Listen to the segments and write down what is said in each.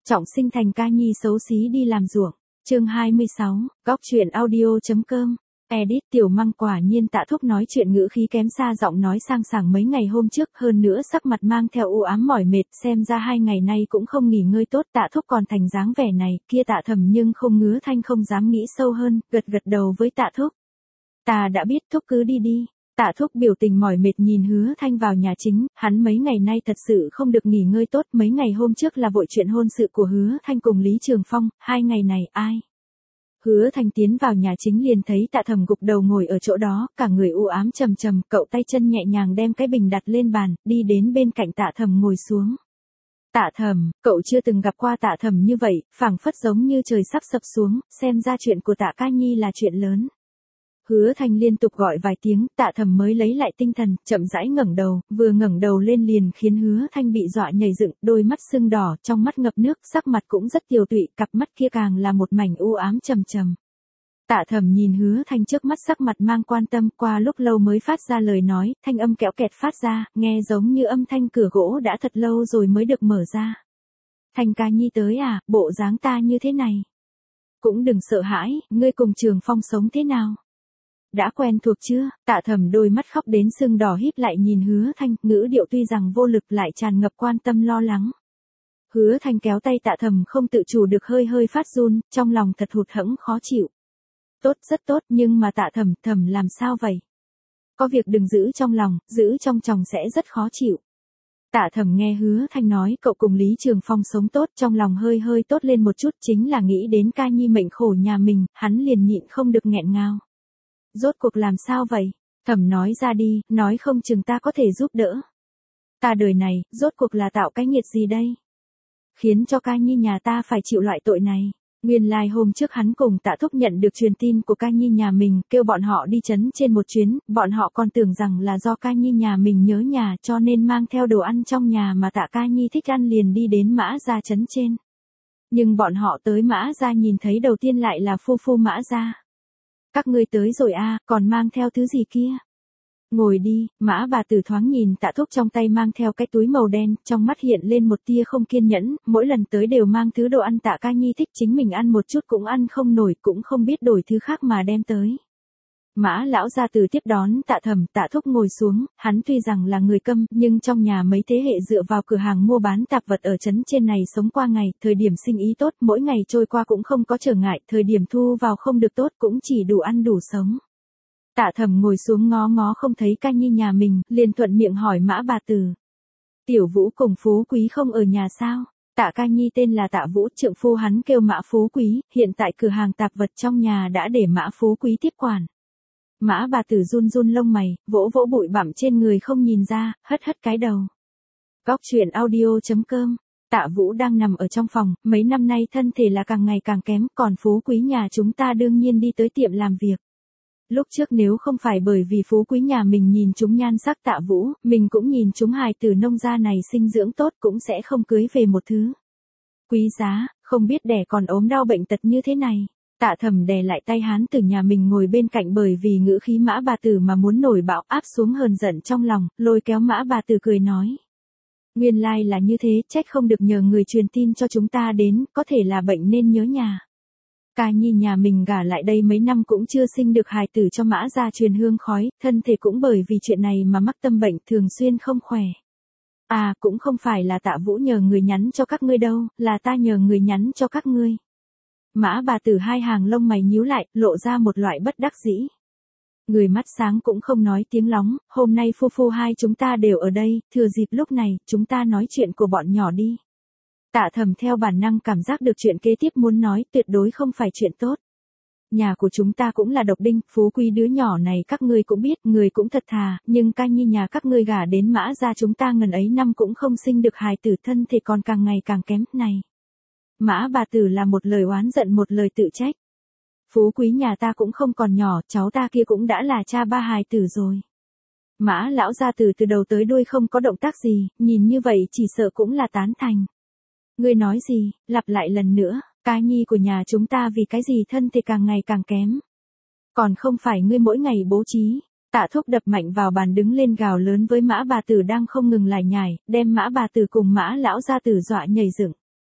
trọng sinh thành ca nhi xấu xí đi làm ruộng. Chương 26, góc truyện audio.com. Edit Tiểu Măng quả nhiên Tạ Thúc nói chuyện ngữ khí kém xa giọng nói sang sảng mấy ngày hôm trước, hơn nữa sắc mặt mang theo u ám mỏi mệt, xem ra 2 ngày nay cũng không nghỉ ngơi tốt. Tạ Thúc còn thành dáng vẻ này, kia Tạ Thẩm nhưng không ngứa thanh không dám nghĩ sâu hơn, gật gật đầu với Tạ Thúc. Ta đã biết, Thúc cứ đi đi. Tạ Thúc biểu tình mỏi mệt nhìn Hứa Thanh vào nhà chính, hắn mấy ngày nay thật sự không được nghỉ ngơi tốt, mấy ngày hôm trước là vội chuyện hôn sự của Hứa Thanh cùng Lý Trường Phong, 2 ngày này ai? Hứa Thanh tiến vào nhà chính liền thấy Tạ Thẩm gục đầu ngồi ở chỗ đó, cả người u ám trầm trầm, cậu tay chân nhẹ nhàng đem cái bình đặt lên bàn, đi đến bên cạnh Tạ Thẩm ngồi xuống. Tạ Thẩm, cậu chưa từng gặp qua Tạ Thẩm như vậy, phảng phất giống như trời sắp sập xuống, xem ra chuyện của Tạ Ca Nhi là chuyện lớn. Hứa Thanh liên tục gọi vài tiếng, Tạ Thẩm mới lấy lại tinh thần, chậm rãi ngẩng đầu, vừa ngẩng đầu lên liền khiến Hứa Thanh bị dọa nhảy dựng, đôi mắt sưng đỏ, trong mắt ngập nước, sắc mặt cũng rất tiều tụy, cặp mắt kia càng là một mảnh u ám trầm trầm. Tạ Thẩm nhìn Hứa Thanh trước mắt, sắc mặt mang quan tâm, qua lúc lâu mới phát ra lời nói, thanh âm kẽo kẹt phát ra, nghe giống như âm thanh cửa gỗ đã thật lâu rồi mới được mở ra. Thanh ca nhi tới à, bộ dáng ta như thế này. Cũng đừng sợ hãi, ngươi cùng Trường Phong sống thế nào? Đã quen thuộc chưa? Tạ Thẩm đôi mắt khóc đến sưng đỏ híp lại nhìn Hứa Thanh, ngữ điệu tuy rằng vô lực lại tràn ngập quan tâm lo lắng. Hứa Thanh kéo tay Tạ Thẩm không tự chủ được hơi hơi phát run, trong lòng thật hụt hẫng khó chịu. Tốt, rất tốt, nhưng mà Tạ Thẩm làm sao vậy? Có việc đừng giữ trong lòng, giữ trong chồng sẽ rất khó chịu. Tạ Thẩm nghe Hứa Thanh nói cậu cùng Lý Trường Phong sống tốt, trong lòng hơi hơi tốt lên một chút, chính là nghĩ đến ca nhi mệnh khổ nhà mình, hắn liền nhịn không được nghẹn ngào. Rốt cuộc làm sao vậy? Thẩm nói ra đi, nói không chừng ta có thể giúp đỡ. Ta đời này, rốt cuộc là tạo cái nghiệt gì đây? Khiến cho ca nhi nhà ta phải chịu loại tội này. Nguyên lai hôm trước hắn cùng Tạ Thúc nhận được truyền tin của ca nhi nhà mình, kêu bọn họ đi trấn trên một chuyến, bọn họ còn tưởng rằng là do ca nhi nhà mình nhớ nhà cho nên mang theo đồ ăn trong nhà mà Tạ ca nhi thích ăn liền đi đến Mã Gia trấn trên. Nhưng bọn họ tới Mã Gia nhìn thấy đầu tiên lại là phu Mã Gia. Các ngươi tới rồi à, còn mang theo thứ gì kia? Ngồi đi, Mã bà tử thoáng nhìn Tạ Thúc trong tay mang theo cái túi màu đen, trong mắt hiện lên một tia không kiên nhẫn, mỗi lần tới đều mang thứ đồ ăn Tạ ca nhi thích, chính mình ăn một chút cũng ăn không nổi, cũng không biết đổi thứ khác mà đem tới. Mã lão gia tử tiếp đón Tạ Thẩm, Tạ Thúc ngồi xuống, hắn tuy rằng là người câm, nhưng trong nhà mấy thế hệ dựa vào cửa hàng mua bán tạp vật ở trấn trên này sống qua ngày, thời điểm sinh ý tốt, mỗi ngày trôi qua cũng không có trở ngại, thời điểm thu vào không được tốt cũng chỉ đủ ăn đủ sống. Tạ Thẩm ngồi xuống ngó ngó không thấy ca nhi nhà mình, liền thuận miệng hỏi Mã bà tử. Tiểu Vũ cùng Phú Quý không ở nhà sao? Tạ ca nhi tên là Tạ Vũ, trượng phu hắn kêu Mã Phú Quý, hiện tại cửa hàng tạp vật trong nhà đã để Mã Phú Quý tiếp quản. Mã bà tử run run lông mày, vỗ vỗ bụi bặm trên người không nhìn ra, hất hất cái đầu. Góc truyện audio.com. Tạ Vũ đang nằm ở trong phòng, mấy năm nay thân thể là càng ngày càng kém, còn Phú Quý nhà chúng ta đương nhiên đi tới tiệm làm việc. Lúc trước nếu không phải bởi vì Phú Quý nhà mình nhìn chúng nhan sắc Tạ Vũ, mình cũng nhìn chúng hài tử nông gia này sinh dưỡng tốt cũng sẽ không cưới về một thứ quý giá, không biết đẻ còn ốm đau bệnh tật như thế này. Tạ Thẩm đè lại tay hán tử nhà mình ngồi bên cạnh, bởi vì ngữ khí Mã bà tử mà muốn nổi bạo, áp xuống hờn giận trong lòng, lôi kéo Mã bà tử cười nói. Nguyên lai là như thế, trách không được nhờ người truyền tin cho chúng ta đến, có thể là bệnh nên nhớ nhà. Ca nhi nhà mình gả lại đây mấy năm cũng chưa sinh được hài tử cho Mã gia truyền hương khói, thân thể cũng bởi vì chuyện này mà mắc tâm bệnh, thường xuyên không khỏe. À, cũng không phải là Tạ Vũ nhờ người nhắn cho các ngươi đâu, là ta nhờ người nhắn cho các ngươi. Mã bà tử hai hàng lông mày nhíu lại, lộ ra một loại bất đắc dĩ. Người mắt sáng cũng không nói tiếng lóng, hôm nay phu hai chúng ta đều ở đây, thừa dịp lúc này, chúng ta nói chuyện của bọn nhỏ đi. Tạ Thẩm theo bản năng cảm giác được chuyện kế tiếp muốn nói tuyệt đối không phải chuyện tốt. Nhà của chúng ta cũng là độc đinh, Phú Quý đứa nhỏ này các ngươi cũng biết, người cũng thật thà, nhưng ca nhi nhà các ngươi gả đến Mã gia chúng ta ngần ấy năm cũng không sinh được hài tử, thân thì còn càng ngày càng kém này. Mã bà tử là một lời oán giận một lời tự trách. Phú Quý nhà ta cũng không còn nhỏ, cháu ta kia cũng đã là cha ba hài tử rồi. Mã lão gia tử từ đầu tới đuôi không có động tác gì, nhìn như vậy chỉ sợ cũng là tán thành. Ngươi nói gì, lặp lại lần nữa, ca nhi của nhà chúng ta vì cái gì thân thì càng ngày càng kém. Còn không phải ngươi mỗi ngày bố trí. Tạ Thúc đập mạnh vào bàn đứng lên gào lớn với Mã bà tử đang không ngừng lải nhải, đem Mã bà tử cùng Mã lão gia tử dọa nhảy dựng.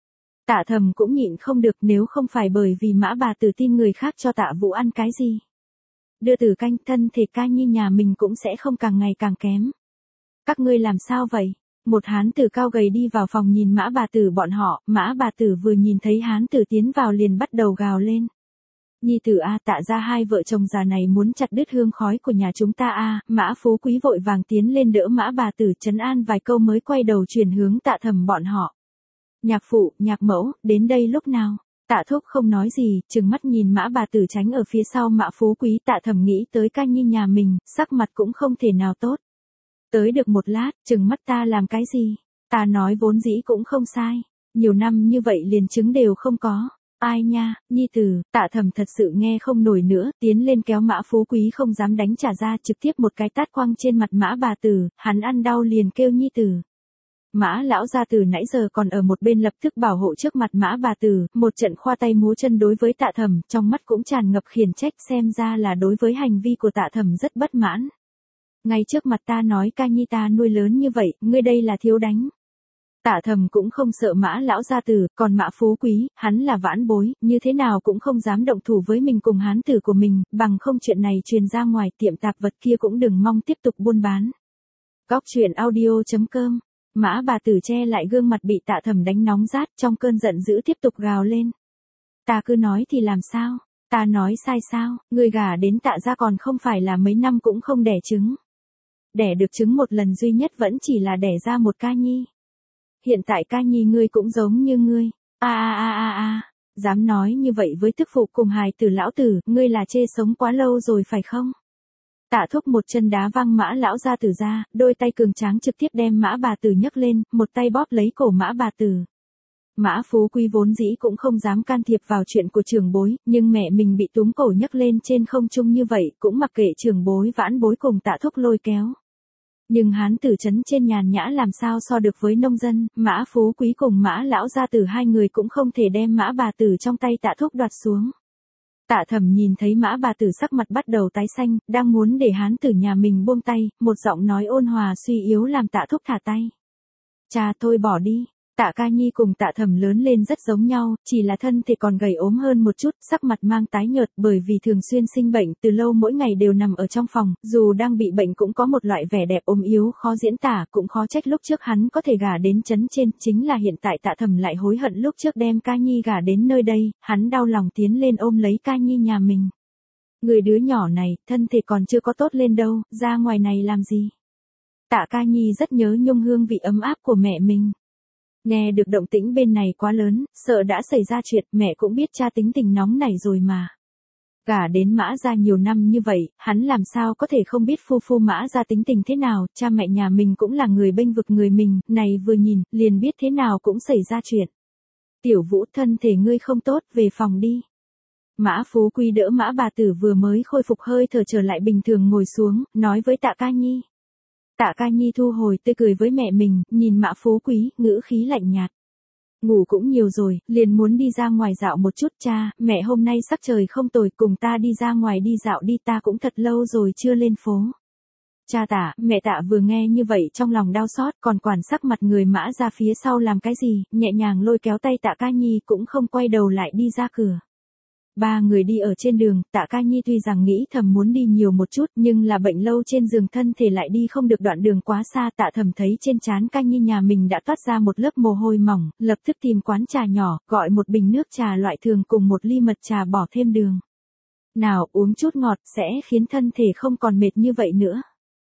Tạ Thầm cũng nhịn không được, nếu không phải bởi vì Mã bà tử tin người khác cho Tạ Vũ ăn cái gì đưa tử canh, thân thể ca nhi nhà mình cũng sẽ không càng ngày càng kém. Các ngươi làm sao vậy? Một hán tử cao gầy đi vào phòng nhìn Mã bà tử bọn họ, Mã bà tử vừa nhìn thấy hán tử tiến vào liền bắt đầu gào lên. Nhi tử a, Tạ ra hai vợ chồng già này muốn chặt đứt hương khói của nhà chúng ta a. Mã Phú Quý vội vàng tiến lên đỡ Mã bà tử trấn an vài câu mới quay đầu chuyển hướng Tạ Thầm bọn họ. Nhạc phụ, nhạc mẫu, đến đây lúc nào? Tạ Thúc không nói gì, trừng mắt nhìn Mã bà tử tránh ở phía sau Mã Phú Quý. Tạ Thầm nghĩ tới ca nhi nhà mình, sắc mặt cũng không thể nào tốt. Tới được một lát, trừng mắt ta làm cái gì? Ta nói vốn dĩ cũng không sai. Nhiều năm như vậy liền chứng đều không có. Ai nha, nhi tử, Tạ Thầm thật sự nghe không nổi nữa, tiến lên kéo Mã Phú Quý không dám đánh trả ra, trực tiếp một cái tát quăng trên mặt Mã bà tử, hắn ăn đau liền kêu nhi tử. Mã lão gia tử nãy giờ còn ở một bên lập tức bảo hộ trước mặt Mã bà tử, một trận khoa tay múa chân đối với Tạ Thầm, trong mắt cũng tràn ngập khiển trách, xem ra là đối với hành vi của Tạ Thầm rất bất mãn. Ngay trước mặt ta nói ca nhi ta nuôi lớn như vậy, ngươi đây là thiếu đánh. Tạ Thầm cũng không sợ Mã lão gia tử, còn Mã Phú Quý, hắn là vãn bối, như thế nào cũng không dám động thủ với mình cùng hán tử của mình, bằng không chuyện này truyền ra ngoài, tiệm tạp vật kia cũng đừng mong tiếp tục buôn bán. Góc truyện audio.com. Mã bà tử che lại gương mặt bị Tạ Thầm đánh nóng rát, trong cơn giận dữ tiếp tục gào lên. Ta cứ nói thì làm sao? Ta nói sai sao? Ngươi gả đến Tạ gia còn không phải là mấy năm cũng không đẻ trứng. Đẻ được trứng một lần duy nhất vẫn chỉ là đẻ ra một ca nhi. Hiện tại ca nhi ngươi cũng giống như ngươi. Dám nói như vậy với tức phụ cùng hài tử lão tử, ngươi là chê sống quá lâu rồi phải không? Tạ Thúc một chân đá văng Mã lão gia tử ra, đôi tay cường tráng trực tiếp đem Mã bà tử nhấc lên, một tay bóp lấy cổ Mã bà tử. Mã Phú Quý vốn dĩ cũng không dám can thiệp vào chuyện của trưởng bối, nhưng mẹ mình bị túm cổ nhấc lên trên không trung như vậy, cũng mặc kệ trưởng bối vãn bối cùng Tạ Thúc lôi kéo. Nhưng hán tử trấn trên nhàn nhã làm sao so được với nông dân, Mã Phú Quý cùng Mã lão gia tử hai người cũng không thể đem Mã bà tử trong tay Tạ Thúc đoạt xuống. Tạ Thầm nhìn thấy Mã bà tử sắc mặt bắt đầu tái xanh, đang muốn để hán tử nhà mình buông tay, một giọng nói ôn hòa suy yếu làm Tạ Thúc thả tay. Cha thôi bỏ đi. Tạ Ca Nhi cùng Tạ Thầm lớn lên rất giống nhau, chỉ là thân thể còn gầy ốm hơn một chút, sắc mặt mang tái nhợt bởi vì thường xuyên sinh bệnh, từ lâu mỗi ngày đều nằm ở trong phòng, dù đang bị bệnh cũng có một loại vẻ đẹp ốm yếu khó diễn tả, cũng khó trách lúc trước hắn có thể gả đến trấn trên, chính là hiện tại Tạ Thầm lại hối hận lúc trước đem Ca Nhi gả đến nơi đây, hắn đau lòng tiến lên ôm lấy Ca Nhi nhà mình. Người đứa nhỏ này, thân thể còn chưa có tốt lên đâu, ra ngoài này làm gì? Tạ Ca Nhi rất nhớ nhung hương vị ấm áp của mẹ mình. Nghe được động tĩnh bên này quá lớn, sợ đã xảy ra chuyện, mẹ cũng biết cha tính tình nóng nảy rồi mà. Gả đến Mã gia nhiều năm như vậy, hắn làm sao có thể không biết phu Mã gia tính tình thế nào, cha mẹ nhà mình cũng là người bênh vực người mình, này vừa nhìn, liền biết thế nào cũng xảy ra chuyện. Tiểu Vũ, thân thể ngươi không tốt, về phòng đi. Mã Phú Quý đỡ Mã bà tử vừa mới khôi phục hơi thở trở lại bình thường ngồi xuống, nói với Tạ Ca Nhi. Tạ Ca Nhi thu hồi tươi cười với mẹ mình, nhìn Mã Phú Quý, ngữ khí lạnh nhạt. Ngủ cũng nhiều rồi, liền muốn đi ra ngoài dạo một chút. Cha, mẹ hôm nay sắc trời không tồi, cùng ta đi ra ngoài đi dạo đi, ta cũng thật lâu rồi chưa lên phố. Cha Tạ, mẹ Tạ vừa nghe như vậy trong lòng đau xót, còn quản sắc mặt người Mã ra phía sau làm cái gì, nhẹ nhàng lôi kéo tay Tạ Ca Nhi cũng không quay đầu lại đi ra cửa. Ba người đi ở trên đường, Tạ Ca Nhi tuy rằng nghĩ thầm muốn đi nhiều một chút, nhưng là bệnh lâu trên giường thân thể lại đi không được đoạn đường quá xa. Tạ Thầm thấy trên trán Ca Nhi nhà mình đã toát ra một lớp mồ hôi mỏng, lập tức tìm quán trà nhỏ, gọi một bình nước trà loại thường cùng một ly mật trà bỏ thêm đường. Nào, uống chút ngọt, sẽ khiến thân thể không còn mệt như vậy nữa.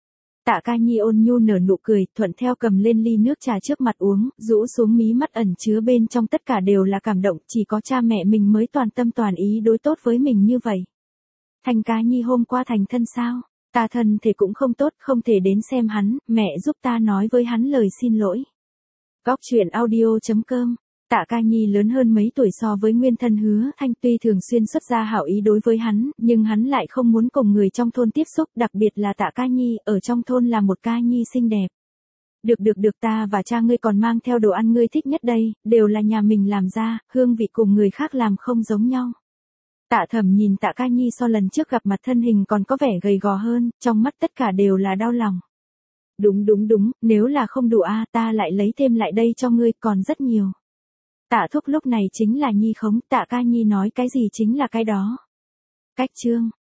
Tạ Ca Nhi ôn nhu nở nụ cười, thuận theo cầm lên ly nước trà trước mặt uống, rũ xuống mí mắt ẩn chứa bên trong tất cả đều là cảm động, chỉ có cha mẹ mình mới toàn tâm toàn ý đối tốt với mình như vậy. Thành Ca Nhi hôm qua thành thân sao? Ta thân thể cũng không tốt, không thể đến xem hắn, mẹ giúp ta nói với hắn lời xin lỗi. Góc truyện audio.com. Tạ Ca Nhi lớn hơn mấy tuổi so với nguyên thân Hứa Thanh, tuy thường xuyên xuất ra hảo ý đối với hắn, nhưng hắn lại không muốn cùng người trong thôn tiếp xúc, đặc biệt là Tạ Ca Nhi, ở trong thôn là một ca nhi xinh đẹp. Được ta và cha ngươi còn mang theo đồ ăn ngươi thích nhất đây, đều là nhà mình làm ra, hương vị cùng người khác làm không giống nhau. Tạ Thầm nhìn Tạ Ca Nhi so lần trước gặp mặt thân hình còn có vẻ gầy gò hơn, trong mắt tất cả đều là đau lòng. Đúng, nếu là không đủ ta lại lấy thêm lại đây cho ngươi, còn rất nhiều. Tạ thúc lúc này chính là Nhi khống, Tạ ca Nhi nói cái gì chính là cái đó. Cách chương.